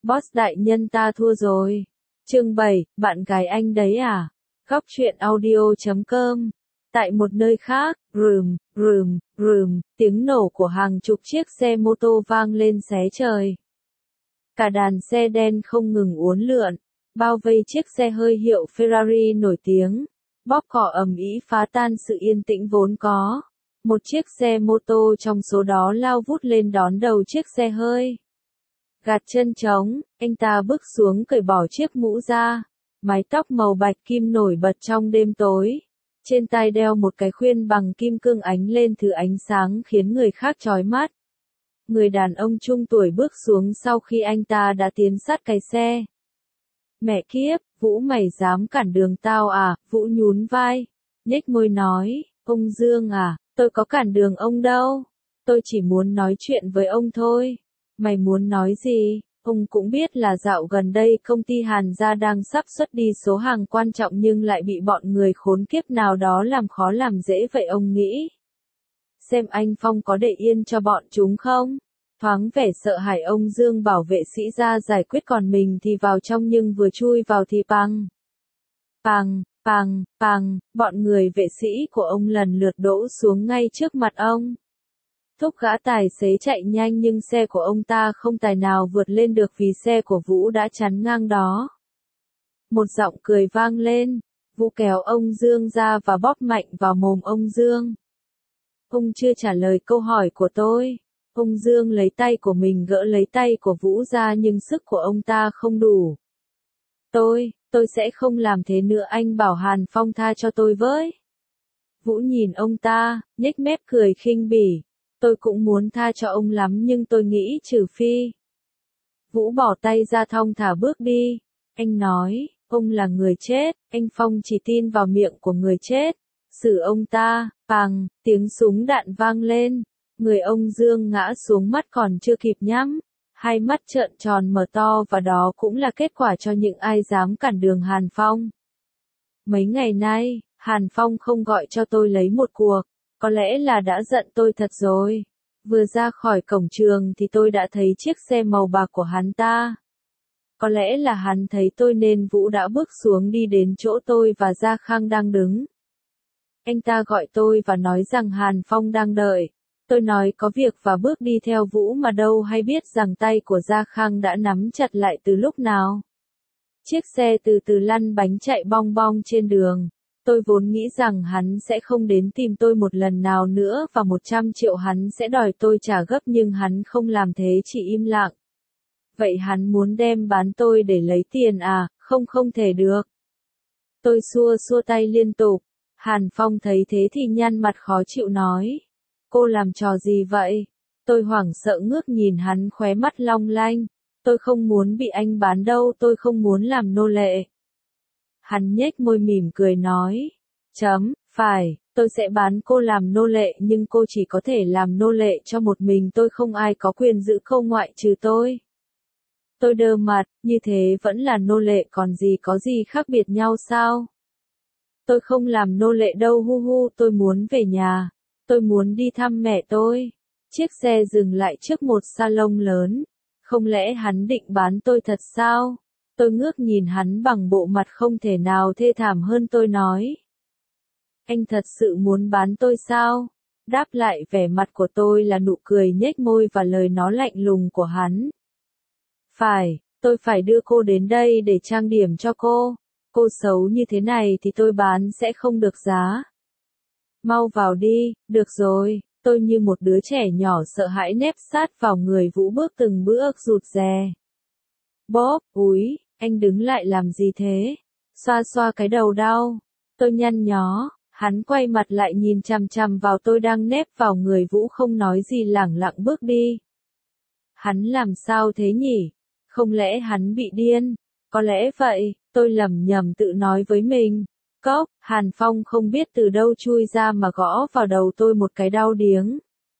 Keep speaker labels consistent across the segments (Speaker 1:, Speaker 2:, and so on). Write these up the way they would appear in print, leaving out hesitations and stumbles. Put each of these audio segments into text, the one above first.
Speaker 1: Boss đại nhân ta thua rồi. Chương 7, bạn gái anh đấy à? Góc truyện audio.com. Tại một nơi khác, rùm, rùm, rùm, tiếng nổ của hàng chục chiếc xe mô tô vang lên xé trời. Cả đàn xe đen không ngừng uốn lượn, bao vây chiếc xe hơi hiệu Ferrari nổi tiếng, bóp cỏ ầm ĩ phá tan sự yên tĩnh vốn có. Một chiếc xe mô tô trong số đó lao vút lên đón đầu chiếc xe hơi. Gạt chân trống, anh ta bước xuống cởi bỏ chiếc mũ ra, mái tóc màu bạch kim nổi bật trong đêm tối. Trên tai đeo một cái khuyên bằng kim cương ánh lên thứ ánh sáng khiến người khác chói mắt. Người đàn ông trung tuổi bước xuống sau khi anh ta đã tiến sát cái xe. Mẹ kiếp, Vũ mày dám cản đường tao à? Vũ nhún vai, nhếch môi nói, ông Dương à, tôi có cản đường ông đâu. Tôi chỉ muốn nói chuyện với ông thôi. Mày muốn nói gì? Ông cũng biết là dạo gần đây công ty Hàn Gia đang sắp xuất đi số hàng quan trọng nhưng lại bị bọn người khốn kiếp nào đó làm khó làm dễ vậy ông nghĩ. Xem anh Phong có để yên cho bọn chúng không? Thoáng vẻ sợ hãi ông Dương bảo vệ sĩ ra giải quyết còn mình thì vào trong nhưng vừa chui vào thì pang. Pang, pang, pang, bọn người vệ sĩ của ông lần lượt đổ xuống ngay trước mặt ông. Thúc gã tài xế chạy nhanh nhưng xe của ông ta không tài nào vượt lên được vì xe của Vũ đã chắn ngang đó. Một giọng cười vang lên, Vũ kéo ông Dương ra và bóp mạnh vào mồm ông Dương. Ông chưa trả lời câu hỏi của tôi. Ông Dương lấy tay của mình gỡ lấy tay của Vũ ra nhưng sức của ông ta không đủ. Tôi sẽ không làm thế nữa, anh bảo Hàn Phong tha cho tôi với. Vũ nhìn ông ta, nhếch mép cười khinh bỉ. Tôi cũng muốn tha cho ông lắm nhưng tôi nghĩ trừ phi. Vũ bỏ tay ra thong thả bước đi. Anh nói, ông là người chết, anh Phong chỉ tin vào miệng của người chết. Xử ông ta, pằng, tiếng súng đạn vang lên. Người ông Dương ngã xuống, mắt còn chưa kịp nhắm. Hai mắt trợn tròn mở to và đó cũng là kết quả cho những ai dám cản đường Hàn Phong. Mấy ngày nay, Hàn Phong không gọi cho tôi lấy một cuộc. Có lẽ là đã giận tôi thật rồi. Vừa ra khỏi cổng trường thì tôi đã thấy chiếc xe màu bạc của hắn ta. Có lẽ là hắn thấy tôi nên Vũ đã bước xuống đi đến chỗ tôi và Gia Khang đang đứng. Anh ta gọi tôi và nói rằng Hàn Phong đang đợi. Tôi nói có việc và bước đi theo Vũ mà đâu hay biết rằng tay của Gia Khang đã nắm chặt lại từ lúc nào. Chiếc xe từ từ lăn bánh chạy bong bong trên đường. Tôi vốn nghĩ rằng hắn sẽ không đến tìm tôi một lần nào nữa và 100 triệu hắn sẽ đòi tôi trả gấp nhưng hắn không làm thế, chỉ im lặng. Vậy hắn muốn đem bán tôi để lấy tiền à? Không thể được. Tôi xua tay liên tục. Hàn Phong thấy thế thì nhăn mặt khó chịu nói. Cô làm trò gì vậy? Tôi hoảng sợ ngước nhìn hắn, khóe mắt long lanh. Tôi không muốn bị anh bán đâu, tôi không muốn làm nô lệ. Hắn nhếch môi mỉm cười nói. Phải, tôi sẽ bán cô làm nô lệ nhưng cô chỉ có thể làm nô lệ cho một mình tôi, không ai có quyền giữ cô ngoại trừ tôi. Tôi đơ mặt, như thế vẫn là nô lệ còn gì, có gì khác biệt nhau sao? Tôi không làm nô lệ đâu, hu, tôi muốn về nhà. Tôi muốn đi thăm mẹ tôi. Chiếc xe dừng lại trước một salon lớn. Không lẽ hắn định bán tôi thật sao? Tôi ngước nhìn hắn bằng bộ mặt không thể nào thê thảm hơn, tôi nói. Anh thật sự muốn bán tôi sao? Đáp lại vẻ mặt của tôi là nụ cười nhếch môi và lời nói lạnh lùng của hắn. Phải, tôi phải đưa cô đến đây để trang điểm cho cô. Cô xấu như thế này thì tôi bán sẽ không được giá. Mau vào đi, được rồi. Tôi như một đứa trẻ nhỏ sợ hãi nép sát vào người Vũ, bước từng bước rụt rè. Bóp, úi, anh đứng lại làm gì thế? Xoa cái đầu đau. Tôi nhăn nhó, hắn quay mặt lại nhìn chằm chằm vào tôi đang nép vào người Vũ, không nói gì, lẳng lặng bước đi. Hắn làm sao thế nhỉ? Không lẽ hắn bị điên? Có lẽ vậy, tôi lẩm nhẩm tự nói với mình. Cốc, Hàn Phong không biết từ đâu chui ra mà gõ vào đầu tôi một cái đau điếng.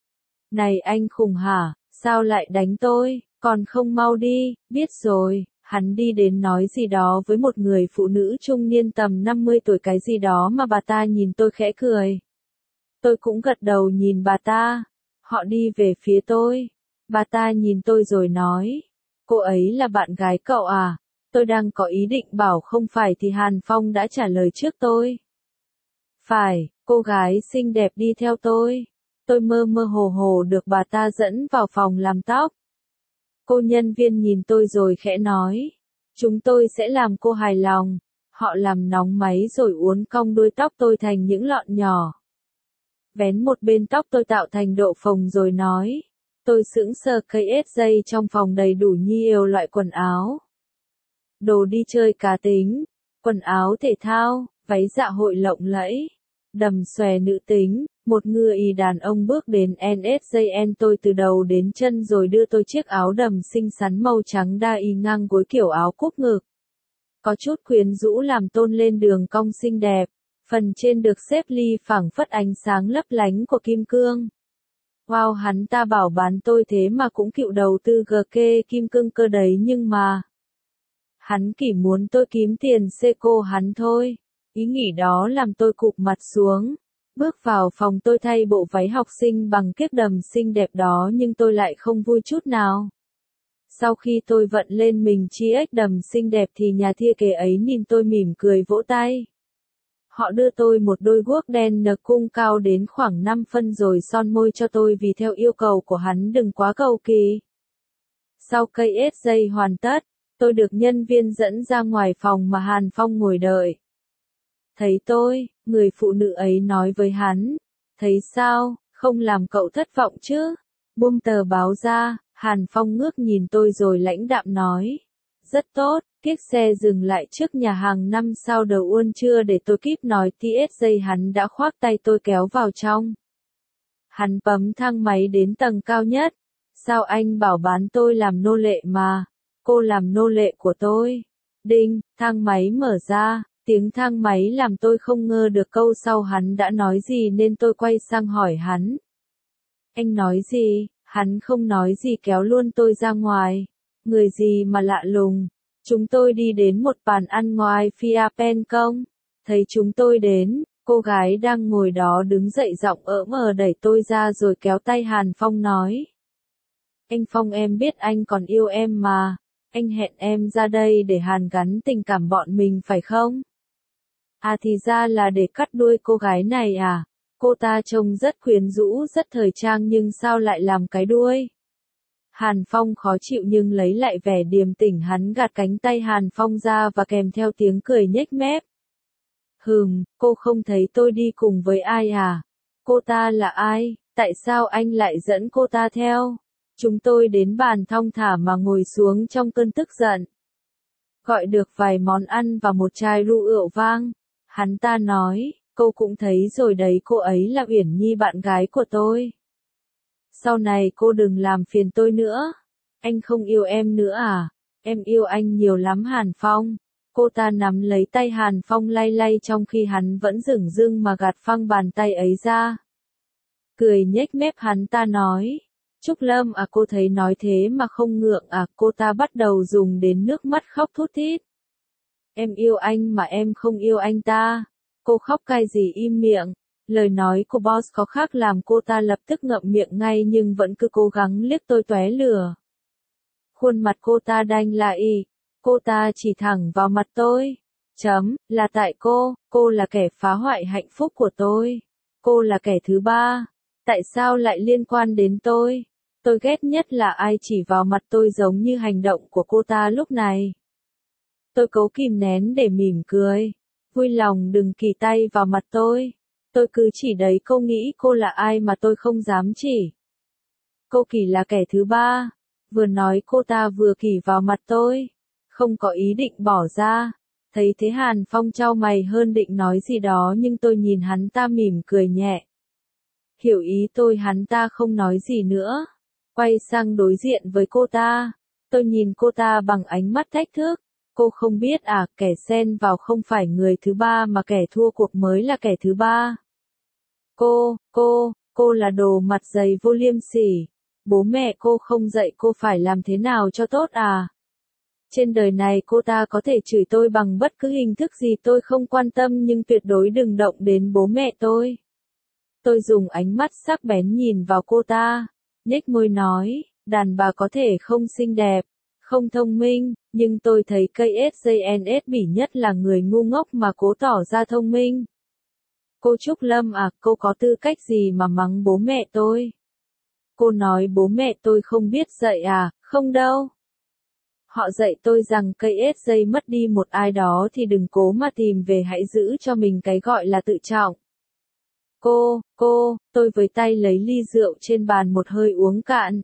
Speaker 1: Này anh khùng hả, sao lại đánh tôi, còn không mau đi, biết rồi. Hắn đi đến nói gì đó với một người phụ nữ trung niên tầm 50 tuổi, cái gì đó mà bà ta nhìn tôi khẽ cười. Tôi cũng gật đầu nhìn bà ta. Họ đi về phía tôi. Bà ta nhìn tôi rồi nói. Cô ấy là bạn gái cậu à? Tôi đang có ý định bảo không phải thì Hàn Phong đã trả lời trước tôi. Phải, cô gái xinh đẹp đi theo tôi. Tôi mơ mơ hồ hồ được bà ta dẫn vào phòng làm tóc. Cô nhân viên nhìn tôi rồi khẽ nói. Chúng tôi sẽ làm cô hài lòng. Họ làm nóng máy rồi uốn cong đuôi tóc tôi thành những lọn nhỏ. Vén một bên tóc tôi tạo thành độ phồng rồi nói. Tôi sững sờ cây dây trong phòng đầy đủ nhiều loại quần áo. Đồ đi chơi cá tính, quần áo thể thao, váy dạ hội lộng lẫy, đầm xòe nữ tính. Một người đàn ông bước đến NSJN tôi từ đầu đến chân rồi đưa tôi chiếc áo đầm xinh xắn màu trắng đa y ngang gối kiểu áo cúc ngực. Có chút quyến rũ làm tôn lên đường cong xinh đẹp, phần trên được xếp ly phảng phất ánh sáng lấp lánh của kim cương. Wow, hắn ta bảo bán tôi thế mà cũng chịu đầu tư GK kim cương cơ đấy nhưng mà. Hắn chỉ muốn tôi kiếm tiền xê cô hắn thôi. Ý nghĩ đó làm tôi cụp mặt xuống. Bước vào phòng tôi thay bộ váy học sinh bằng kiếc đầm xinh đẹp đó nhưng tôi lại không vui chút nào. Sau khi tôi vận lên mình chiếc đầm xinh đẹp thì nhà thiết kế ấy nhìn tôi mỉm cười vỗ tay. Họ đưa tôi một đôi guốc đen nơ cung cao đến khoảng 5 phân rồi son môi cho tôi vì theo yêu cầu của hắn đừng quá cầu kỳ. Sau cây dây hoàn tất, tôi được nhân viên dẫn ra ngoài phòng mà Hàn Phong ngồi đợi. Thấy tôi, người phụ nữ ấy nói với hắn. Thấy sao, không làm cậu thất vọng chứ? Buông tờ báo ra, Hàn Phong ngước nhìn tôi rồi lãnh đạm nói. Rất tốt, chiếc xe dừng lại trước nhà hàng 5 sao đầu Uôn chưa để tôi kíp nói TSJ hắn đã khoác tay tôi kéo vào trong. Hắn bấm thang máy đến tầng cao nhất. Sao anh bảo bán tôi làm nô lệ mà? Cô làm nô lệ của tôi. Đinh, thang máy mở ra. Tiếng thang máy làm tôi không ngờ được câu sau hắn đã nói gì nên tôi quay sang hỏi hắn. Anh nói gì? Hắn không nói gì kéo luôn tôi ra ngoài. Người gì mà lạ lùng. Chúng tôi đi đến một bàn ăn ngoài Phia Pen Công. Thấy chúng tôi đến, cô gái đang ngồi đó đứng dậy giọng ỡm đẩy tôi ra rồi kéo tay Hàn Phong nói. Anh Phong em biết anh còn yêu em mà. Anh hẹn em ra đây để hàn gắn tình cảm bọn mình phải không? À thì ra là để cắt đuôi cô gái này à? Cô ta trông rất quyến rũ rất thời trang nhưng sao lại làm cái đuôi? Hàn Phong khó chịu nhưng lấy lại vẻ điềm tĩnh hắn gạt cánh tay Hàn Phong ra và kèm theo tiếng cười nhếch mép. Cô không thấy tôi đi cùng với ai à? Cô ta là ai? Tại sao anh lại dẫn cô ta theo? Chúng tôi đến bàn thong thả mà ngồi xuống trong cơn tức giận. Gọi được vài món ăn và một chai rượu vang. Hắn ta nói, cô cũng thấy rồi đấy cô ấy là Uyển Nhi bạn gái của tôi. Sau này cô đừng làm phiền tôi nữa. Anh không yêu em nữa à? Em yêu anh nhiều lắm Hàn Phong. Cô ta nắm lấy tay Hàn Phong lay lay trong khi hắn vẫn dửng dưng mà gạt phăng bàn tay ấy ra. Cười nhếch mép hắn ta nói. Trúc Lâm à cô thấy nói thế mà không ngượng à? Cô ta bắt đầu dùng đến nước mắt khóc thút thít. Em yêu anh mà em không yêu anh ta. Cô khóc cái gì im miệng. Lời nói của boss có khác làm cô ta lập tức ngậm miệng ngay nhưng vẫn cứ cố gắng liếc tôi tóe lửa. Khuôn mặt cô ta đanh lại. Cô ta chỉ thẳng vào mặt tôi. Là tại cô là kẻ phá hoại hạnh phúc của tôi. Cô là kẻ thứ ba. Tại sao lại liên quan đến tôi? Tôi ghét nhất là ai chỉ vào mặt tôi giống như hành động của cô ta lúc này. Tôi cố kìm nén để mỉm cười. Vui lòng đừng kỳ tay vào mặt tôi. Tôi cứ chỉ đấy cô nghĩ cô là ai mà tôi không dám chỉ. Cô kỳ là kẻ thứ ba. Vừa nói cô ta vừa kỳ vào mặt tôi. Không có ý định bỏ ra. Thấy thế Hàn Phong chau mày hơn định nói gì đó nhưng tôi nhìn hắn ta mỉm cười nhẹ. Hiểu ý tôi hắn ta không nói gì nữa. Quay sang đối diện với cô ta. Tôi nhìn cô ta bằng ánh mắt thách thức. Cô không biết à, kẻ xen vào không phải người thứ ba mà kẻ thua cuộc mới là kẻ thứ ba. Cô là đồ mặt dày vô liêm sỉ. Bố mẹ cô không dạy cô phải làm thế nào cho tốt à? Trên đời này cô ta có thể chửi tôi bằng bất cứ hình thức gì tôi không quan tâm nhưng tuyệt đối đừng động đến bố mẹ tôi. Tôi dùng ánh mắt sắc bén nhìn vào cô ta, nhếch môi nói, đàn bà có thể không xinh đẹp, không thông minh, nhưng tôi thấy KSJNS bỉ nhất là người ngu ngốc mà cố tỏ ra thông minh. Cô Trúc Lâm à, cô có tư cách gì mà mắng bố mẹ tôi? Cô nói bố mẹ tôi không biết dạy à, không đâu. Họ dạy tôi rằng KSJ mất đi một ai đó thì đừng cố mà tìm về, hãy giữ cho mình cái gọi là tự trọng. Tôi với tay lấy ly rượu trên bàn một hơi uống cạn.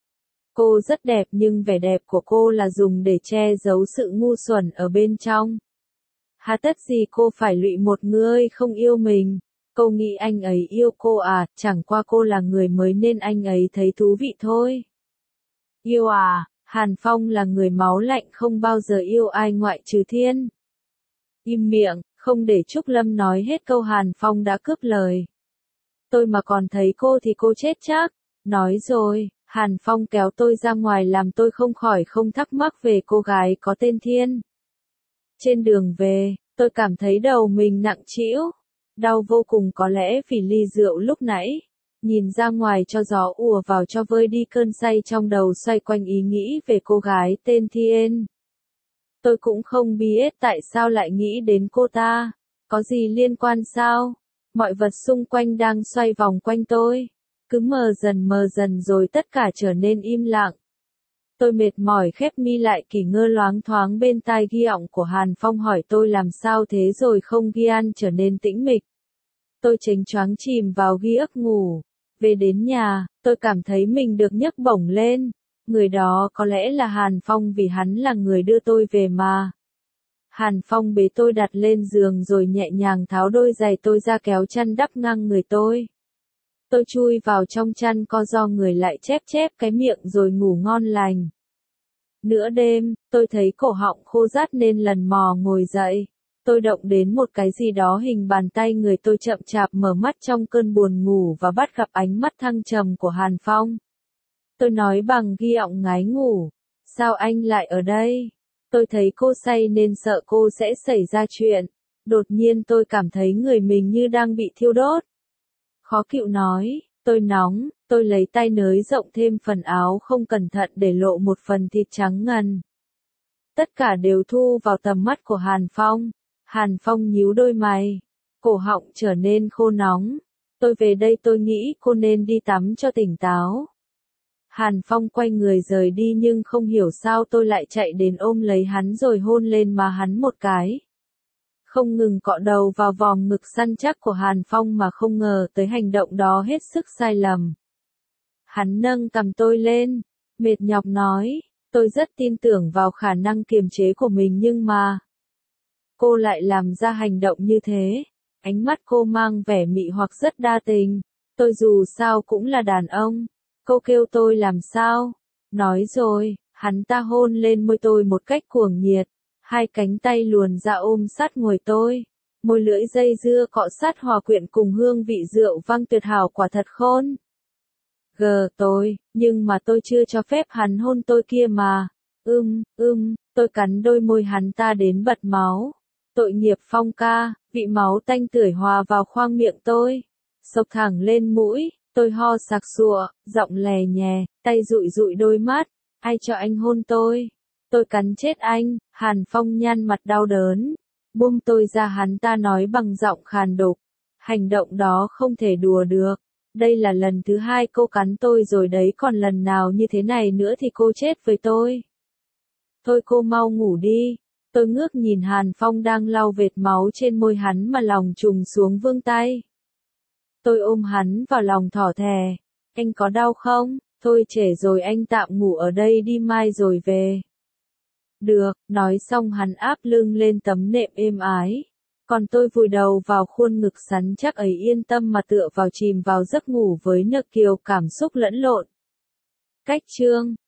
Speaker 1: Cô rất đẹp nhưng vẻ đẹp của cô là dùng để che giấu sự ngu xuẩn ở bên trong. Hà tất gì cô phải lụy một người không yêu mình. Cô nghĩ anh ấy yêu cô à, chẳng qua cô là người mới nên anh ấy thấy thú vị thôi. Yêu à, Hàn Phong là người máu lạnh không bao giờ yêu ai ngoại trừ Thiên. Im miệng, không để Trúc Lâm nói hết câu Hàn Phong đã cướp lời. Tôi mà còn thấy cô thì cô chết chắc. Nói rồi, Hàn Phong kéo tôi ra ngoài làm tôi không khỏi không thắc mắc về cô gái có tên Thiên. Trên đường về, tôi cảm thấy đầu mình nặng trĩu, đau vô cùng, có lẽ vì ly rượu lúc nãy. Nhìn ra ngoài cho gió ùa vào cho vơi đi cơn say trong đầu xoay quanh ý nghĩ về cô gái tên Thiên. Tôi cũng không biết tại sao lại nghĩ đến cô ta. Có gì liên quan sao? Mọi vật xung quanh đang xoay vòng quanh tôi. Cứ mờ dần rồi tất cả trở nên im lặng. Tôi mệt mỏi khép mi lại, Kỷ Ngơ loáng thoáng bên tai ghi ọng của Hàn Phong hỏi tôi làm sao thế rồi không gian trở nên tĩnh mịch. Tôi chênh choáng chìm vào ghi ức ngủ. Về đến nhà, tôi cảm thấy mình được nhấc bổng lên. Người đó có lẽ là Hàn Phong vì hắn là người đưa tôi về mà. Hàn Phong bế tôi đặt lên giường rồi nhẹ nhàng tháo đôi giày tôi ra, kéo chăn đắp ngang người tôi. Tôi chui vào trong chăn co ro người lại chép cái miệng rồi ngủ ngon lành. Nửa đêm, tôi thấy cổ họng khô rát nên lần mò ngồi dậy. Tôi động đến một cái gì đó hình bàn tay người, tôi chậm chạp mở mắt trong cơn buồn ngủ và bắt gặp ánh mắt thăng trầm của Hàn Phong. Tôi nói bằng ghi ọng ngái ngủ. Sao anh lại ở đây? Tôi thấy cô say nên sợ cô sẽ xảy ra chuyện. Đột nhiên tôi cảm thấy người mình như đang bị thiêu đốt. Khó chịu nói, tôi nóng, tôi lấy tay nới rộng thêm phần áo không cẩn thận để lộ một phần thịt trắng ngần. Tất cả đều thu vào tầm mắt của Hàn Phong. Hàn Phong nhíu đôi mày, cổ họng trở nên khô nóng. Tôi về đây tôi nghĩ cô nên đi tắm cho tỉnh táo. Hàn Phong quay người rời đi nhưng không hiểu sao tôi lại chạy đến ôm lấy hắn rồi hôn lên má hắn một cái. Không ngừng cọ đầu vào vòng ngực săn chắc của Hàn Phong mà không ngờ tới hành động đó hết sức sai lầm. Hắn nâng cằm tôi lên, mệt nhọc nói, tôi rất tin tưởng vào khả năng kiềm chế của mình nhưng mà cô lại làm ra hành động như thế. Ánh mắt cô mang vẻ mị hoặc rất đa tình. Tôi dù sao cũng là đàn ông. Cô kêu tôi làm sao? Nói rồi, hắn ta hôn lên môi tôi một cách cuồng nhiệt. Hai cánh tay luồn ra ôm sát ngồi tôi. Môi lưỡi dây dưa cọ sát hòa quyện cùng hương vị rượu vang tuyệt hảo, quả thật khôn. Tôi, nhưng mà tôi chưa cho phép hắn hôn tôi kia mà. Tôi cắn đôi môi hắn ta đến bật máu. Tội nghiệp Phong ca, vị máu tanh tưởi hòa vào khoang miệng tôi. Xộc thẳng lên mũi, tôi ho sặc sụa, giọng lè nhè, tay dụi dụi đôi mắt. Ai cho anh hôn tôi? Tôi cắn chết anh. Hàn Phong nhăn mặt đau đớn. Buông tôi ra, hắn ta nói bằng giọng khàn đục. Hành động đó không thể đùa được. Đây là lần thứ hai cô cắn tôi rồi đấy, còn lần nào như thế này nữa thì cô chết với tôi. Thôi cô mau ngủ đi. Tôi ngước nhìn Hàn Phong đang lau vệt máu trên môi hắn mà lòng trùng xuống vương tay. Tôi ôm hắn vào lòng thỏ thè. Anh có đau không? Thôi trễ rồi, anh tạm ngủ ở đây đi, mai rồi về. Được, nói xong hắn áp lưng lên tấm nệm êm ái. Còn tôi vùi đầu vào khuôn ngực sắn chắc ấy, yên tâm mà tựa vào, chìm vào giấc ngủ với nực kiều cảm xúc lẫn lộn. Cách chương